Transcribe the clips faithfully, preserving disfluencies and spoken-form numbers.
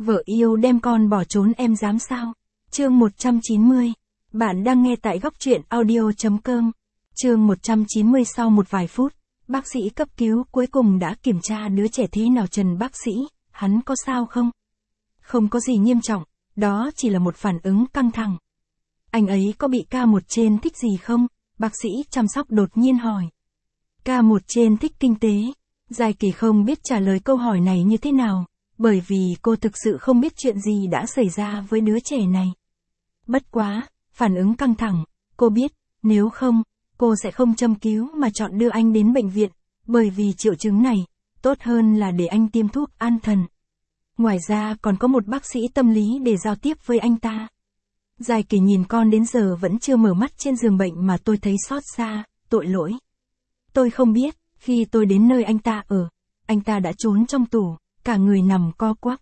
Vợ yêu đem con bỏ trốn em dám sao? Chương một trăm chín mươi. Bạn đang nghe tại góc truyện audio chấm com. Chương một trăm chín mươi. Sau một vài phút, bác sĩ cấp cứu cuối cùng đã kiểm tra đứa trẻ thế nào. Trần bác sĩ, hắn có sao không? Không có gì nghiêm trọng, đó chỉ là một phản ứng căng thẳng. Anh ấy có bị ca một trên thích gì không? Bác sĩ chăm sóc đột nhiên hỏi. ca một trên thích kinh tế. Giai Kỳ không biết trả lời câu hỏi này như thế nào, bởi vì cô thực sự không biết chuyện gì đã xảy ra với đứa trẻ này. Bất quá, phản ứng căng thẳng, cô biết, nếu không, cô sẽ không châm cứu mà chọn đưa anh đến bệnh viện, bởi vì triệu chứng này, tốt hơn là để anh tiêm thuốc an thần. Ngoài ra còn có một bác sĩ tâm lý để giao tiếp với anh ta. Giai Kỳ nhìn con đến giờ vẫn chưa mở mắt trên giường bệnh mà tôi thấy xót xa, tội lỗi. Tôi không biết, khi tôi đến nơi anh ta ở, anh ta đã trốn trong tủ, cả người nằm co quắp.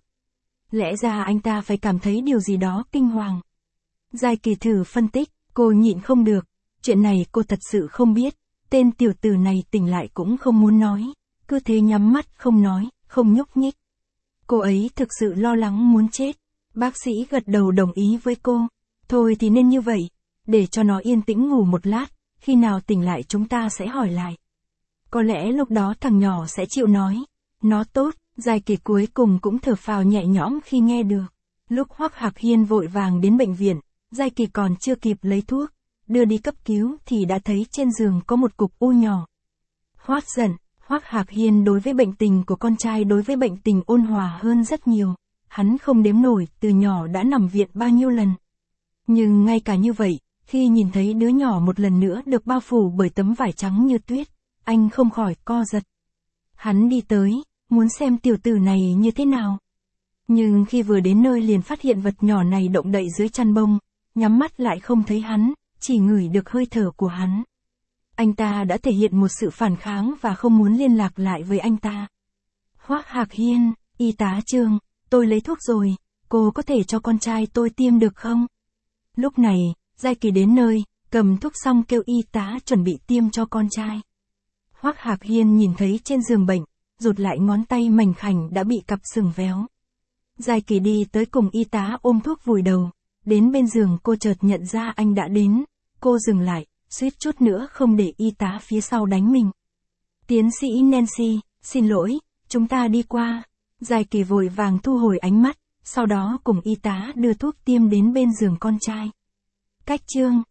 Lẽ ra anh ta phải cảm thấy điều gì đó kinh hoàng. Giai Kỳ thử phân tích, cô nhịn không được, chuyện này cô thật sự không biết, tên tiểu tử này tỉnh lại cũng không muốn nói, cứ thế nhắm mắt không nói, không nhúc nhích. Cô ấy thực sự lo lắng muốn chết. Bác sĩ gật đầu đồng ý với cô. Thôi thì nên như vậy, để cho nó yên tĩnh ngủ một lát, khi nào tỉnh lại chúng ta sẽ hỏi lại. Có lẽ lúc đó thằng nhỏ sẽ chịu nói. Nó tốt. Giai Kỳ cuối cùng cũng thở phào nhẹ nhõm khi nghe được. Lúc Hoắc Hạc Hiên vội vàng đến bệnh viện, Giai Kỳ còn chưa kịp lấy thuốc, đưa đi cấp cứu thì đã thấy trên giường có một cục u nhỏ. Hoắc giận, Hoắc Hạc Hiên đối với bệnh tình của con trai đối với bệnh tình ôn hòa hơn rất nhiều. Hắn không đếm nổi từ nhỏ đã nằm viện bao nhiêu lần. Nhưng ngay cả như vậy, khi nhìn thấy đứa nhỏ một lần nữa được bao phủ bởi tấm vải trắng như tuyết, anh không khỏi co giật. Hắn đi tới, muốn xem tiểu tử này như thế nào. Nhưng khi vừa đến nơi liền phát hiện vật nhỏ này động đậy dưới chăn bông, nhắm mắt lại không thấy hắn, chỉ ngửi được hơi thở của hắn. Anh ta đã thể hiện một sự phản kháng và không muốn liên lạc lại với anh ta. Hoắc Hạc Hiên, y tá Trương, tôi lấy thuốc rồi, cô có thể cho con trai tôi tiêm được không? Lúc này, Giai Kỳ đến nơi, cầm thuốc xong kêu y tá chuẩn bị tiêm cho con trai. Hoắc Hạc Hiên nhìn thấy trên giường bệnh, rụt lại ngón tay mảnh khảnh đã bị cặp sừng véo. Giai Kỳ đi tới cùng y tá ôm thuốc vùi đầu, đến bên giường cô chợt nhận ra anh đã đến, cô dừng lại, suýt chút nữa không để y tá phía sau đánh mình. Tiến sĩ Nancy, xin lỗi, chúng ta đi qua. Giai Kỳ vội vàng thu hồi ánh mắt, sau đó cùng y tá đưa thuốc tiêm đến bên giường con trai. Cách Trương,